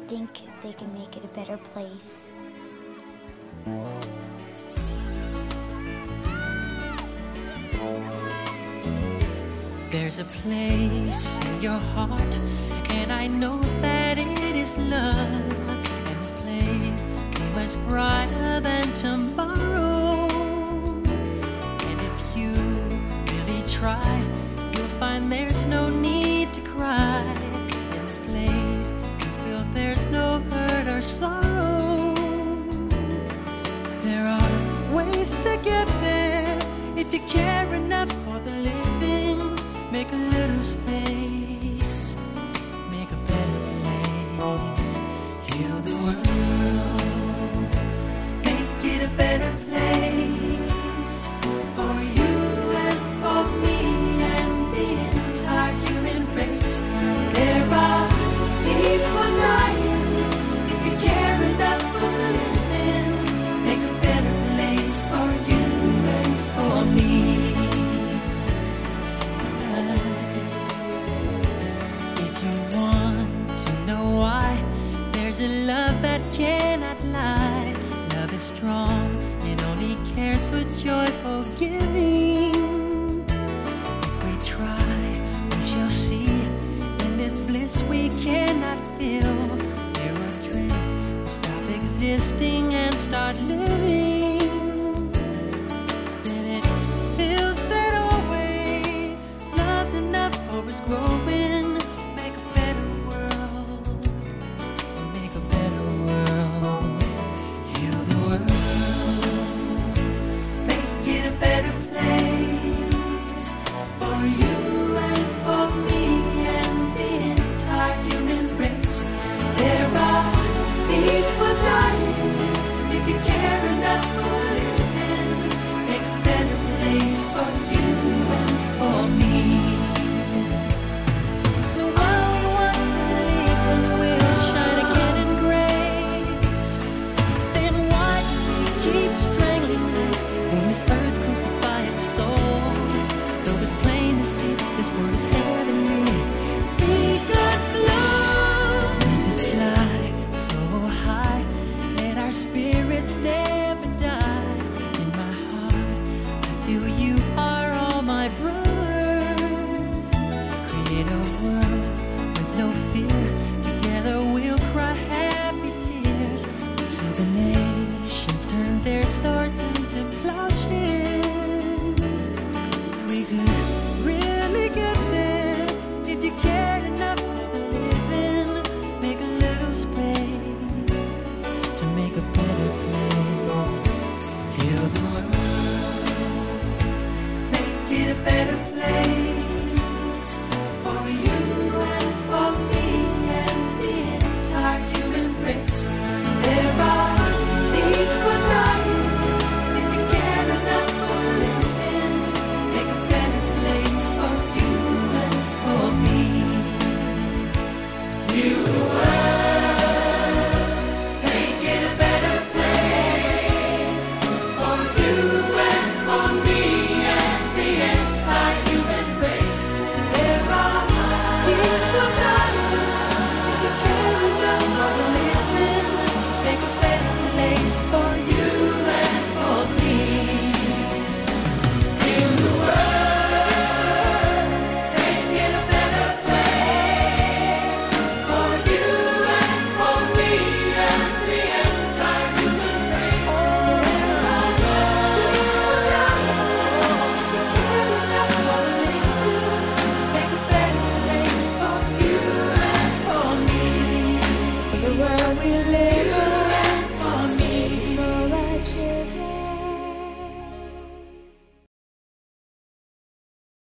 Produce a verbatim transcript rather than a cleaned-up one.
think if they can make it a better place. There's a place in your heart, and I know that it is love. And this place is much brighter than tomorrow. And if you really try, you'll find there's no need to cry. In this place, you feel there's no hurt or sorrow. There are ways to get there if you care enough for the living. Make a little space, make a better place. Heal the world, make it a better place for you and for me and the entire human race. There are people dying. If you care enough for the living, make a better place for you and for me. There's a love that cannot lie. Love is strong, it only cares for joyful giving. If we try, we shall see. In this bliss we cannot feel. Fear or dread, we stop existing and start living.